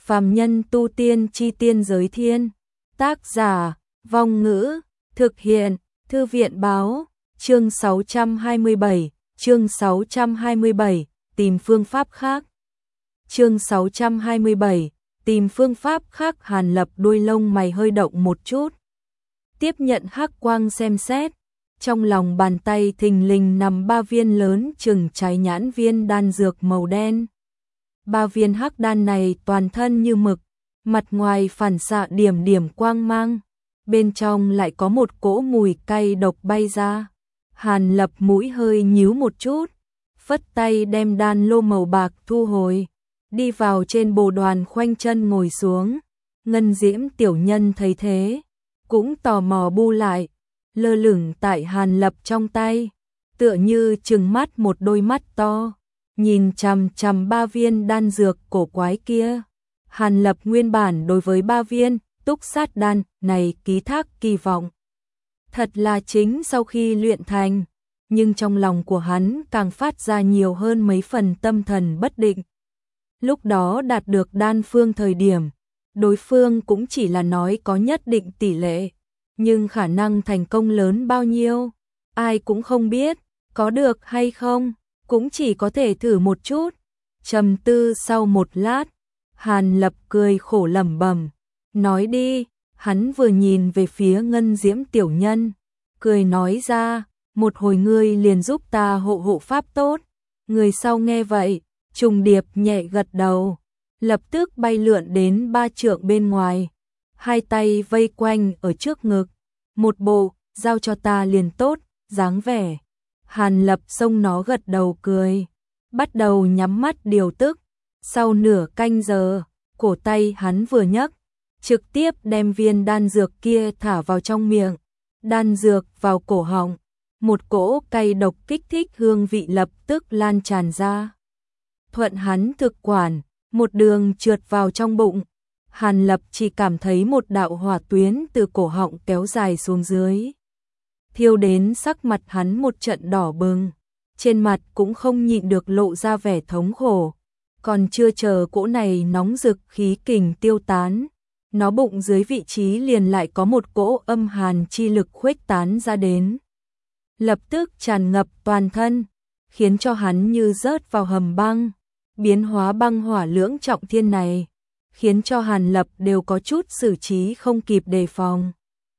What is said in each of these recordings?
Phàm nhân tu tiên chi tiên giới thiên. Tác giả, Vong Ngữ, thực hiện, Thư viện báo, chương 627, chương 627, tìm phương pháp khác. Chương 627, tìm phương pháp khác. Hàn Lập đuôi lông mày hơi động một chút. Tiếp nhận hắc quang xem xét, trong lòng bàn tay thình lình nằm 3 viên lớn chừng trái nhãn viên đan dược màu đen. 3 viên hắc đan này toàn thân như mực, mặt ngoài phản xạ điểm điểm quang mang, bên trong lại có một cỗ mùi cay độc bay ra. Hàn Lập mũi hơi nhíu một chút, phất tay đem đan lô màu bạc thu hồi, đi vào trên bồ đoàn khoanh chân ngồi xuống. Ngân Diễm tiểu nhân thấy thế, cũng tò mò bu lại, lơ lửng tại Hàn Lập trong tay, tựa như trừng mắt một đôi mắt to, nhìn chằm chằm 3 viên đan dược cổ quái kia. Hàn Lập nguyên bản đối với 3 viên túc sát đan này ký thác kỳ vọng. Thật là chính sau khi luyện thành, nhưng trong lòng của hắn càng phát ra nhiều hơn mấy phần tâm thần bất định. Lúc đó đạt được đan phương thời điểm, đối phương cũng chỉ là nói có nhất định tỷ lệ, nhưng khả năng thành công lớn bao nhiêu, ai cũng không biết, có được hay không, cũng chỉ có thể thử một chút. Trầm tư sau một lát, Hàn Lập cười khổ lẩm bẩm, nói đi. Hắn vừa nhìn về phía Ngân Diễm tiểu nhân, cười nói ra, một hồi ngươi liền giúp ta hộ hộ pháp tốt. Người sau nghe vậy, trùng điệp nhẹ gật đầu, lập tức bay lượn đến 3 trượng bên ngoài, hai tay vây quanh ở trước ngực, một bộ giao cho ta liền tốt dáng vẻ. Hàn Lập xông nó gật đầu cười, bắt đầu nhắm mắt điều tức. Sau nửa canh giờ, cổ tay hắn vừa nhấc, trực tiếp đem viên đan dược kia thả vào trong miệng. Đan dược vào cổ họng, một cỗ cay độc kích thích hương vị lập tức lan tràn ra. Thuận hắn thực quản, một đường trượt vào trong bụng. Hàn Lập chỉ cảm thấy một đạo hỏa tuyến từ cổ họng kéo dài xuống dưới, thiêu đến sắc mặt hắn một trận đỏ bừng, trên mặt cũng không nhịn được lộ ra vẻ thống khổ. Còn chưa chờ cỗ này nóng rực khí kình tiêu tán, nó bụng dưới vị trí liền lại có một cỗ âm hàn chi lực khuếch tán ra đến, lập tức tràn ngập toàn thân, khiến cho hắn như rớt vào hầm băng. Biến hóa băng hỏa lưỡng trọng thiên này, khiến cho Hàn Lập đều có chút xử trí không kịp đề phòng.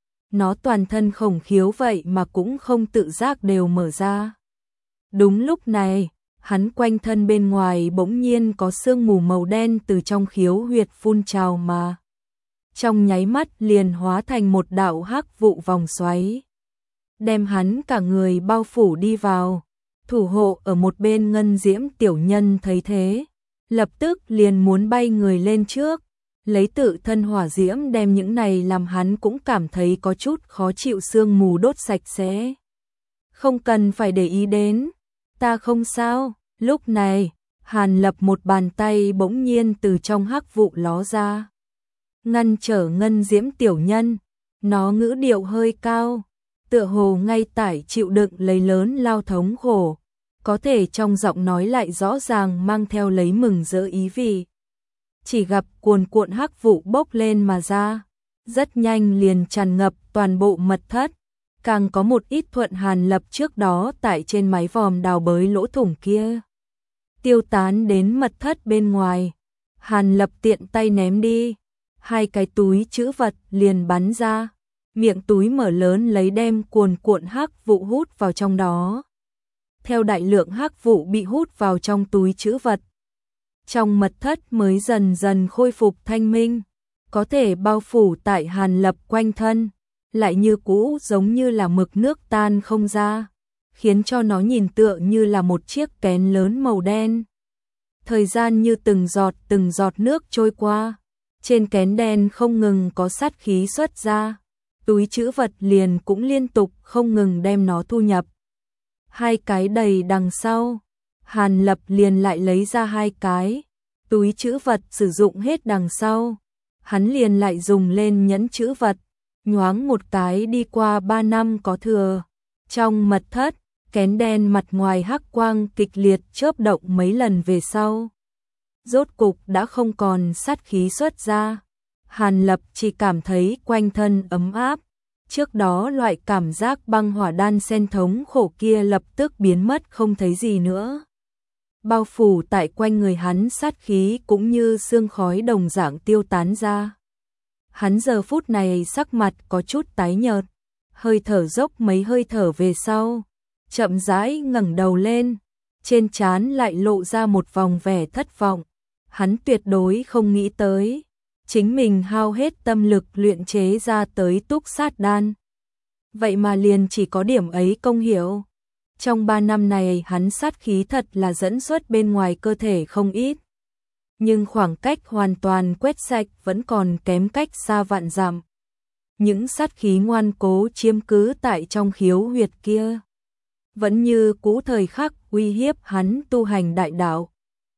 Nó toàn thân khổng khiếu vậy mà cũng không tự giác đều mở ra. Đúng lúc này, hắn quanh thân bên ngoài bỗng nhiên có sương mù màu đen từ trong khiếu huyệt phun trào mà. Trong nháy mắt liền hóa thành một đạo hắc vụ vòng xoáy, đem hắn cả người bao phủ đi vào. Thủ hộ ở một bên Ngân Diễm tiểu nhân thấy thế, lập tức liền muốn bay người lên trước, lấy tự thân hỏa diễm đem những này làm hắn cũng cảm thấy có chút khó chịu sương mù đốt sạch sẽ. Không cần phải để ý đến, ta không sao. Lúc này, Hàn Lập một bàn tay bỗng nhiên từ trong hắc vụ ló ra, ngăn trở Ngân Diễm tiểu nhân. Nó ngữ điệu hơi cao, tựa hồ ngay tại chịu đựng lấy lớn lao thống khổ, có thể trong giọng nói lại rõ ràng mang theo lấy mừng rỡ ý vị. Chỉ gặp cuồn cuộn hắc vụ bốc lên mà ra, rất nhanh liền tràn ngập toàn bộ mật thất, càng có một ít thuận Hàn Lập trước đó tại trên mái vòm đào bới lỗ thủng kia, tiêu tán đến mật thất bên ngoài. Hàn Lập tiện tay ném đi, 2 cái túi trữ vật liền bắn ra, miệng túi mở lớn lấy đem cuồn cuộn hắc vụ hút vào trong đó. Theo đại lượng hắc vụ bị hút vào trong túi trữ vật, trong mật thất mới dần dần khôi phục thanh minh, có thể bao phủ tại Hàn Lập quanh thân, lại như cũ giống như là mực nước tan không ra, khiến cho nó nhìn tựa như là một chiếc kén lớn màu đen. Thời gian như từng giọt nước trôi qua, trên kén đen không ngừng có sát khí xuất ra, túi trữ vật liền cũng liên tục không ngừng đem nó thu nhập. 2 cái đầy đằng sau, Hàn Lập liền lại lấy ra 2 cái, túi trữ vật sử dụng hết đằng sau, hắn liền lại dùng lên nhẫn trữ vật, nhoáng một cái đi qua 3 năm có thừa. Trong mật thất, kén đen mặt ngoài hắc quang kịch liệt chớp động mấy lần về sau, rốt cục đã không còn sát khí xuất ra. Hàn Lập chỉ cảm thấy quanh thân ấm áp, trước đó loại cảm giác băng hỏa đan sen thống khổ kia lập tức biến mất không thấy gì nữa. Bao phủ tại quanh người hắn sát khí cũng như sương khói đồng dạng tiêu tán ra. Hắn giờ phút này sắc mặt có chút tái nhợt, hơi thở dốc mấy hơi thở về sau, chậm rãi ngẩng đầu lên, trên trán lại lộ ra một vòng vẻ thất vọng. Hắn tuyệt đối không nghĩ tới, chính mình hao hết tâm lực luyện chế ra tới túc sát đan. Vậy mà liền chỉ có điểm ấy công hiệu. Trong 3 năm này hắn sát khí thật là dẫn xuất bên ngoài cơ thể không ít. Nhưng khoảng cách hoàn toàn quét sạch vẫn còn kém cách xa vạn dặm. Những sát khí ngoan cố chiếm cứ tại trong khiếu huyệt kia, vẫn như cũ thời khắc uy hiếp hắn tu hành đại đạo.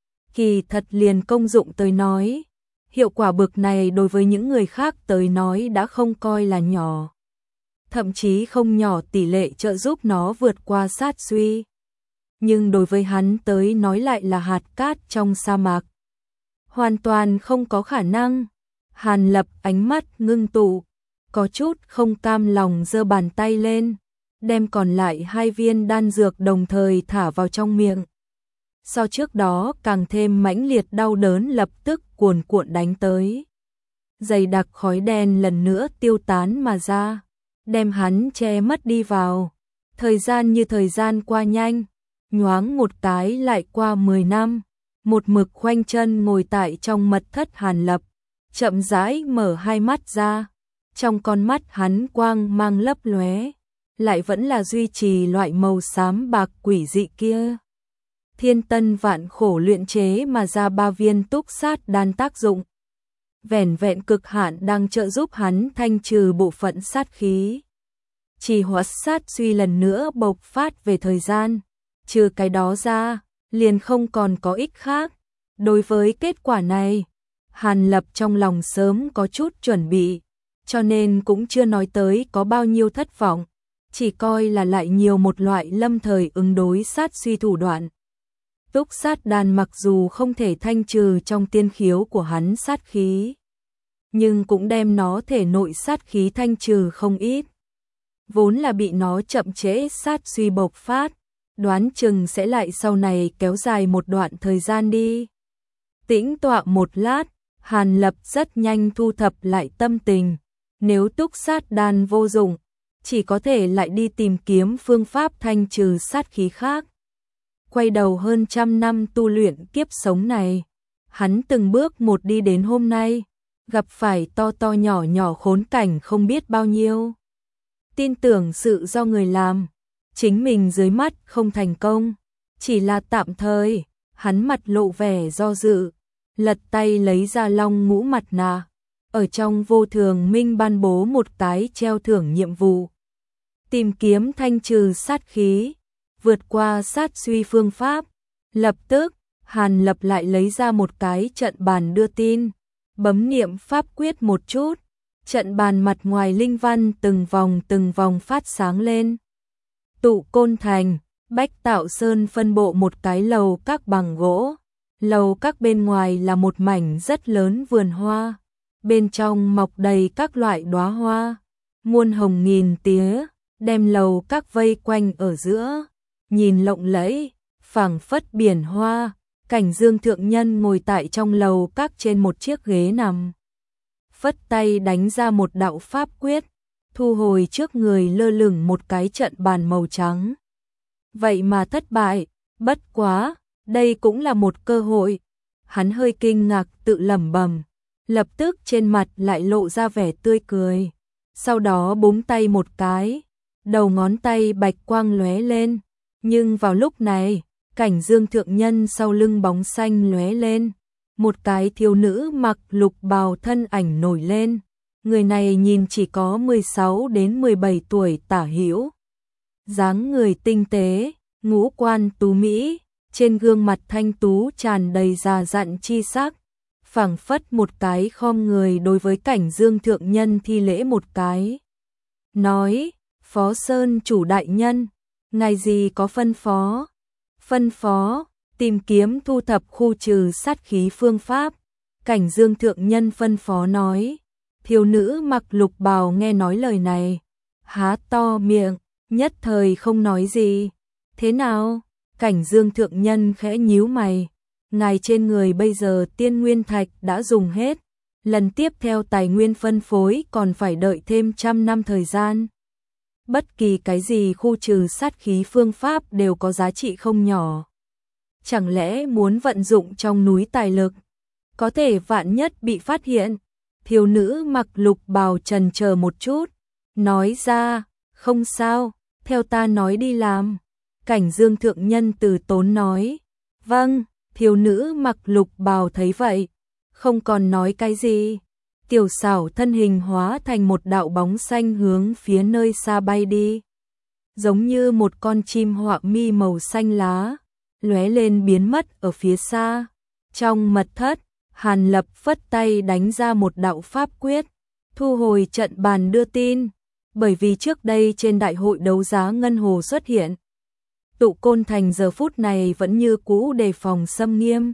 Kỳ thật liền công dụng tới nói, hiệu quả bực này đối với những người khác tới nói đã không coi là nhỏ. Thậm chí không nhỏ tỷ lệ trợ giúp nó vượt qua sát suy. Nhưng đối với hắn tới nói lại là hạt cát trong sa mạc. Hoàn toàn không có khả năng. Hàn Lập ánh mắt ngưng tụ, có chút không cam lòng giơ bàn tay lên, đem còn lại 2 viên đan dược đồng thời thả vào trong miệng. Sau trước đó càng thêm mãnh liệt đau đớn lập tức cuồn cuộn đánh tới. Dày đặc khói đen lần nữa tiêu tán mà ra, đem hắn che mất đi vào. Thời gian như thời gian qua nhanh, nhoáng một cái lại qua 10 năm. Một mực khoanh chân ngồi tại trong mật thất Hàn Lập, chậm rãi mở 2 mắt ra. Trong con mắt hắn quang mang lấp lóe, lại vẫn là duy trì loại màu xám bạc quỷ dị kia. Thiên tân vạn khổ luyện chế mà ra 3 viên túc sát đan tác dụng. Vẻn vẹn cực hạn đang trợ giúp hắn thanh trừ bộ phận sát khí. Chỉ hóa sát suy lần nữa bộc phát về thời gian. Trừ cái đó ra, liền không còn có ích khác. Đối với kết quả này, Hàn Lập trong lòng sớm có chút chuẩn bị, cho nên cũng chưa nói tới có bao nhiêu thất vọng, chỉ coi là lại nhiều một loại lâm thời ứng đối sát suy thủ đoạn. Túc sát đan mặc dù không thể thanh trừ trong tiên khiếu của hắn sát khí, nhưng cũng đem nó thể nội sát khí thanh trừ không ít. Vốn là bị nó chậm trễ sát suy bộc phát, đoán chừng sẽ lại sau này kéo dài một đoạn thời gian đi. Tĩnh tọa một lát, Hàn Lập rất nhanh thu thập lại tâm tình. Nếu túc sát đan vô dụng, chỉ có thể lại đi tìm kiếm phương pháp thanh trừ sát khí khác. Quay đầu hơn 100 năm tu luyện kiếp sống này, hắn từng bước một đi đến hôm nay, gặp phải to to nhỏ nhỏ khốn cảnh không biết bao nhiêu. Tin tưởng sự do người làm, chính mình dưới mắt không thành công, chỉ là tạm thời. Hắn mặt lộ vẻ do dự, lật tay lấy ra long ngũ mặt nạ, ở trong vô thường minh ban bố một cái treo thưởng nhiệm vụ. Tìm kiếm thanh trừ sát khí, vượt qua sát suy phương pháp. Lập tức, Hàn Lập lại lấy ra một cái trận bàn đưa tin, bấm niệm pháp quyết một chút, trận bàn mặt ngoài linh văn từng vòng phát sáng lên. Tụ Côn Thành, Bách Tạo Sơn phân bộ một cái lầu các bằng gỗ. Lầu các bên ngoài là một mảnh rất lớn vườn hoa, bên trong mọc đầy các loại đóa hoa, muôn hồng nghìn tía, đem lầu các vây quanh ở giữa, nhìn lộng lẫy, phảng phất biển hoa. Cảnh Dương thượng nhân ngồi tại trong lầu các trên một chiếc ghế nằm, phất tay đánh ra một đạo pháp quyết, thu hồi trước người lơ lửng một cái trận bàn màu trắng. Vậy mà thất bại, bất quá, đây cũng là một cơ hội. Hắn hơi kinh ngạc tự lẩm bẩm, lập tức trên mặt lại lộ ra vẻ tươi cười. Sau đó búng tay một cái, đầu ngón tay bạch quang lóe lên, nhưng vào lúc này, Cảnh Dương thượng nhân sau lưng bóng xanh lóe lên, một cái thiếu nữ mặc lục bào thân ảnh nổi lên. Người này nhìn chỉ có 16 đến 17 tuổi tả hữu, dáng người tinh tế, ngũ quan tú mỹ, trên gương mặt thanh tú tràn đầy già dặn chi sắc, phảng phất một cái khom người đối với Cảnh Dương thượng nhân thi lễ một cái. Nói, Phó Sơn chủ đại nhân, ngài gì có phân phó? Phân phó, tìm kiếm thu thập khu trừ sát khí phương pháp. Cảnh Dương thượng nhân phân phó nói. Thiếu nữ mặc lục bào nghe nói lời này, há to miệng, nhất thời không nói gì. Thế nào? Cảnh Dương thượng nhân khẽ nhíu mày. Ngài trên người bây giờ tiên nguyên thạch đã dùng hết, lần tiếp theo tài nguyên phân phối còn phải đợi thêm 100 năm thời gian. Bất kỳ cái gì khu trừ sát khí phương pháp đều có giá trị không nhỏ. Chẳng lẽ muốn vận dụng trong núi tài lực, có thể vạn nhất bị phát hiện? Thiếu nữ mặc lục bào chần chờ một chút, nói ra, không sao, theo ta nói đi làm. Cảnh Dương thượng nhân từ tốn nói, vâng. Thiếu nữ mặc lục bào thấy vậy, không còn nói cái gì. Tiểu xảo thân hình hóa thành một đạo bóng xanh hướng phía nơi xa bay đi. Giống như một con chim họa mi màu xanh lá, lóe lên biến mất ở phía xa. Trong mật thất, Hàn Lập phất tay đánh ra một đạo pháp quyết, thu hồi trận bàn đưa tin. Bởi vì trước đây trên đại hội đấu giá Ngân Hồ xuất hiện, Tụ Côn Thành giờ phút này vẫn như cũ đề phòng xâm nghiêm.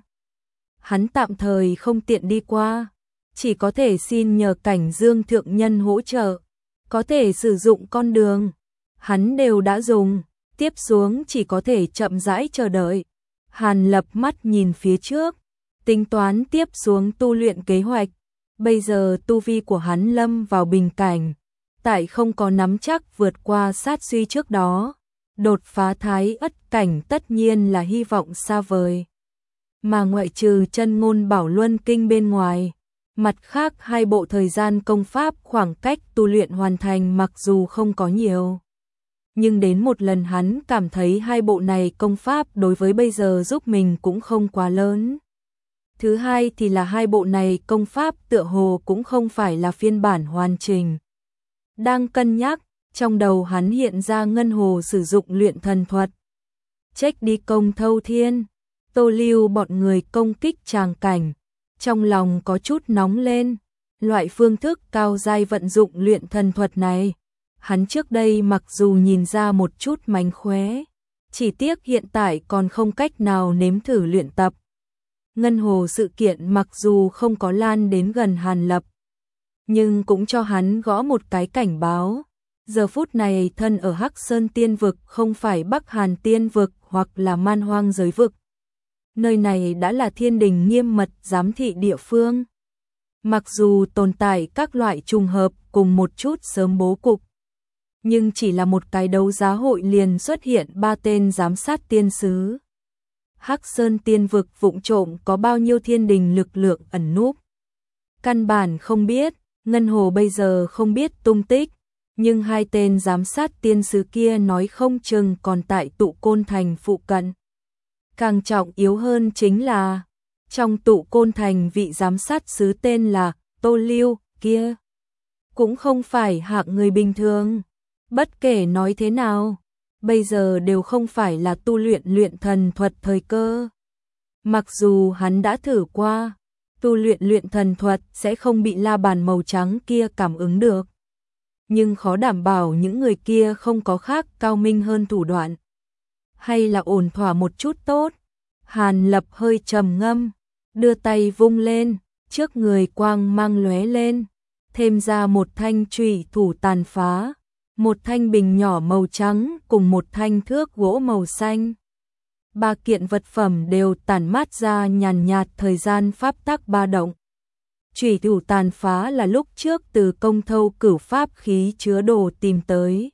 Hắn tạm thời không tiện đi qua, chỉ có thể xin nhờ Cảnh Dương thượng nhân hỗ trợ, có thể sử dụng con đường. Hắn đều đã dùng, tiếp xuống chỉ có thể chậm rãi chờ đợi. Hàn Lập mắt nhìn phía trước, tính toán tiếp xuống tu luyện kế hoạch. Bây giờ tu vi của hắn lâm vào bình cảnh, tại không có nắm chắc vượt qua sát suy trước đó. Đột phá thái ất cảnh tất nhiên là hy vọng xa vời. Mà ngoại trừ chân ngôn bảo luân kinh bên ngoài, mặt khác hai bộ thời gian công pháp khoảng cách tu luyện hoàn thành mặc dù không có nhiều. Nhưng đến một lần hắn cảm thấy hai bộ này công pháp đối với bây giờ giúp mình cũng không quá lớn. Thứ hai thì là hai bộ này công pháp tựa hồ cũng không phải là phiên bản hoàn chỉnh. Đang cân nhắc, trong đầu hắn hiện ra Ngân Hồ sử dụng luyện thần thuật. Trách đi công thâu thiên, Tô Lưu bọn người công kích tràng cảnh. Trong lòng có chút nóng lên, loại phương thức cao giai vận dụng luyện thần thuật này. Hắn trước đây mặc dù nhìn ra một chút mánh khóe, chỉ tiếc hiện tại còn không cách nào nếm thử luyện tập. Ngân Hồ sự kiện mặc dù không có lan đến gần Hàn Lập, nhưng cũng cho hắn gõ một cái cảnh báo. Giờ phút này thân ở Hắc Sơn Tiên Vực không phải Bắc Hàn Tiên Vực hoặc là Man Hoang giới vực. Nơi này đã là thiên đình nghiêm mật giám thị địa phương. Mặc dù tồn tại các loại trùng hợp cùng một chút sớm bố cục, nhưng chỉ là một cái đấu giá hội liền xuất hiện 3 tên giám sát tiên sứ. Hắc Sơn Tiên Vực vụng trộm có bao nhiêu thiên đình lực lượng ẩn núp. Căn bản không biết, Ngân Hồ bây giờ không biết tung tích, nhưng hai tên giám sát tiên sứ kia nói không chừng còn tại Tụ Côn Thành phụ cận. Càng trọng yếu hơn chính là, trong Tụ Côn Thành vị giám sát sứ tên là Tô Lưu kia, cũng không phải hạng người bình thường. Bất kể nói thế nào, bây giờ đều không phải là tu luyện thần thuật thời cơ. Mặc dù hắn đã thử qua, tu luyện thần thuật sẽ không bị la bàn màu trắng kia cảm ứng được. Nhưng khó đảm bảo những người kia không có khác cao minh hơn thủ đoạn. Hay là ổn thỏa một chút tốt. Hàn Lập hơi trầm ngâm, đưa tay vung lên, trước người quang mang lóe lên, thêm ra một thanh chùy thủ tàn phá, một thanh bình nhỏ màu trắng cùng một thanh thước gỗ màu xanh. Ba kiện vật phẩm đều tản mát ra nhàn nhạt thời gian pháp tắc ba động. Chùy thủ tàn phá là lúc trước từ Công Thâu Cửu pháp khí chứa đồ tìm tới,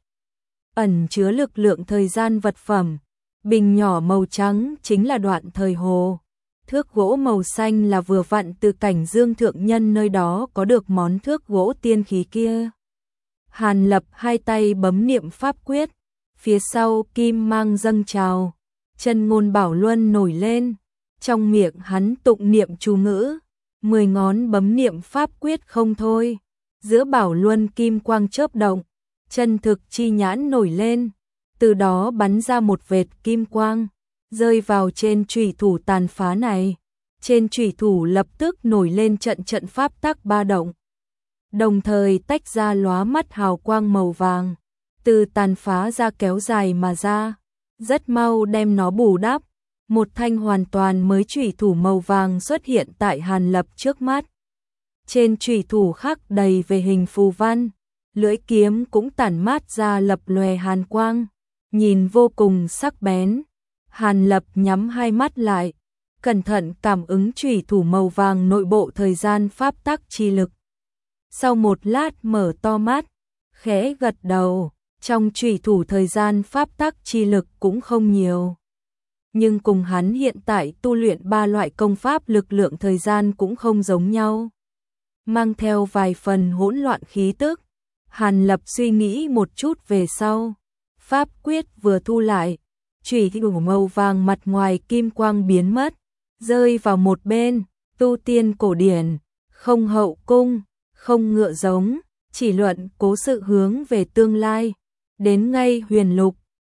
ẩn chứa lực lượng thời gian vật phẩm. Bình nhỏ màu trắng chính là đoạn thời hồ. Thước gỗ màu xanh là vừa vặn từ Cảnh Dương thượng nhân nơi đó có được món thước gỗ tiên khí kia. Hàn Lập hai tay bấm niệm pháp quyết, phía sau kim mang dâng trào, chân ngôn bảo luân nổi lên, trong miệng hắn tụng niệm chú ngữ, 10 ngón bấm niệm pháp quyết không thôi, giữa bảo luân kim quang chớp động, chân thực chi nhãn nổi lên, từ đó bắn ra một vệt kim quang, rơi vào trên chùy thủ tàn phá này. Trên chùy thủ lập tức nổi lên trận pháp tắc ba động, đồng thời tách ra lóa mắt hào quang màu vàng, từ tàn phá ra kéo dài mà ra, rất mau đem nó bù đắp. Một thanh hoàn toàn mới chủy thủ màu vàng xuất hiện tại Hàn Lập trước mắt. Trên chủy thủ khắc đầy về hình phù văn, lưỡi kiếm cũng tản mát ra lập lòe hàn quang, nhìn vô cùng sắc bén. Hàn Lập nhắm hai mắt lại, cẩn thận cảm ứng chủy thủ màu vàng nội bộ thời gian pháp tắc chi lực. Sau một lát mở to mắt, khẽ gật đầu, trong chủy thủ thời gian pháp tắc chi lực cũng không nhiều. Nhưng cùng hắn hiện tại tu luyện ba loại công pháp lực lượng thời gian cũng không giống nhau. Mang theo vài phần hỗn loạn khí tức, Hàn Lập suy nghĩ một chút về sau. Pháp quyết vừa thu lại, chủy thủ màu vàng mặt ngoài kim quang biến mất, rơi vào một bên. Tu tiên cổ điển, không hậu cung, không ngựa giống, chỉ luận cố sự hướng về tương lai. Đến ngay huyền lục,